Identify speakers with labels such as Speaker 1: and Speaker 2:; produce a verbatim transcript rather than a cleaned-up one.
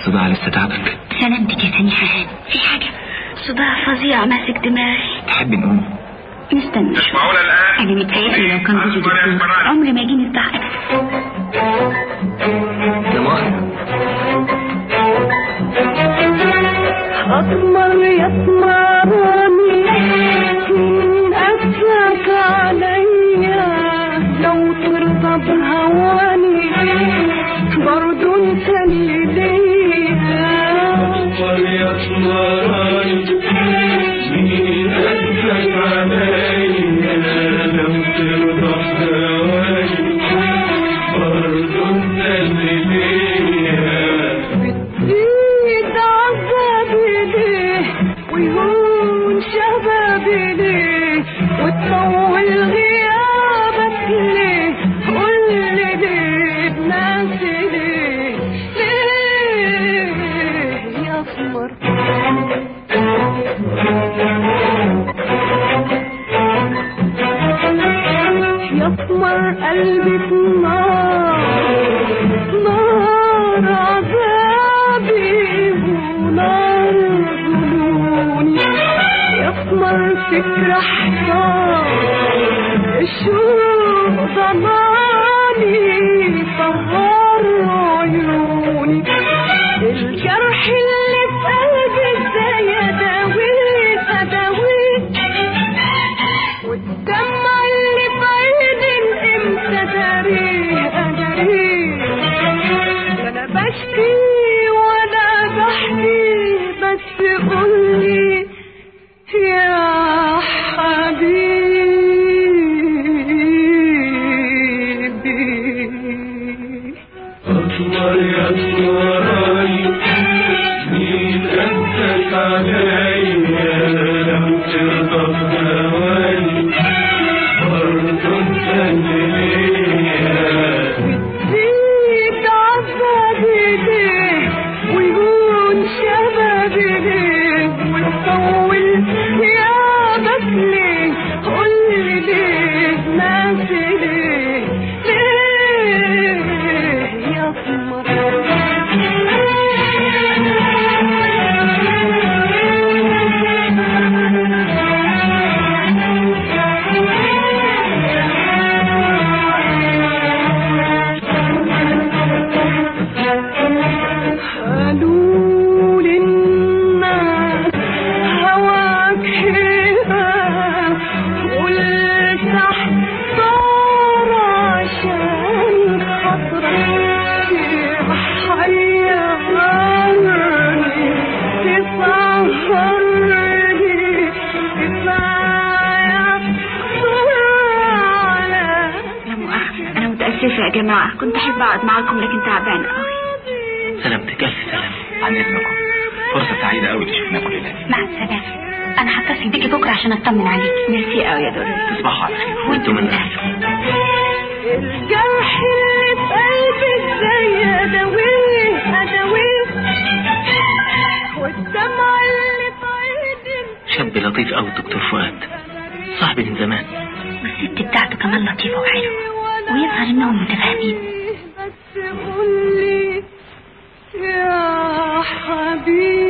Speaker 1: الصداع لسه تعبك؟
Speaker 2: سلامتك يا سميحة، في حاجة؟ صداع فظيع ماسك دماغي.
Speaker 1: تحبي نقوم؟
Speaker 2: نستنى.
Speaker 3: مش معقولة الآن؟
Speaker 2: أنا متهيألي لو كان جوزي دكتور عمري ما يجيني الصداع أبدا.
Speaker 1: يا ماما
Speaker 4: أطمر يطمرني من أسلك عليا، لو ترضى بهواني برضو انت اللي ليا. أطمر يطمرني من أسلك عليا، لو ترضى بهواني برضو انت اللي ليا. ويهون شبابي ليه وتطول غيابك ليه؟ قولي ليه بناسي ليه؟ ليه يا قمر؟ يا قمر قلبي في نار، نار عذابي ونار يطمر فكرة حصان، الشوق ضماني صغر عيوني، الجرح اللي في قلبي ازاي اداويه اداويه، والدمع اللي في عيني امتى داريه اداريه. لا انا بشكي ولا بحكي، بس قولي يا حبيبي. أطمر يا أطمرني مين أنتك عليا، لو ترضى بهواني برضو انت اللي ليا. بتزيد عذابي ليه ويهون شبابي ليه وتطول غيابك ليه؟ قولي ليه بناسي ليه؟ ليه يا قمر؟ قالوا للناس هواك حيرة، قلت احضر عشان خاطرك تحيرني تسهرني تساعد على.
Speaker 2: لا مؤاخذة، أنا متأسفة يا جماعة، كنت أحب أقعد معاكم لكن تعبانة أوي.
Speaker 1: سلامتك، ألف سلامة. عن إذنكم، فرصة سعيدة أوي تشوفنا كلنا.
Speaker 2: مع السلامة. أنا هتصل بيكي بكرة عشان أطمن عليك. ميرسي أوي يا دوري.
Speaker 1: تصبحوا على خير وأنتم من أهل.
Speaker 4: الجرح اللي في قلبي ازاي اداويه اداويه، والدمع اللي في عيني.
Speaker 1: شاب لطيف أوي الدكتور فؤاد، صاحبي من زمان،
Speaker 2: والست بتاعته كمان لطيفة وحلوة، ويظهر إنهم متفاهمين.
Speaker 4: بس قولي يا حبيبي.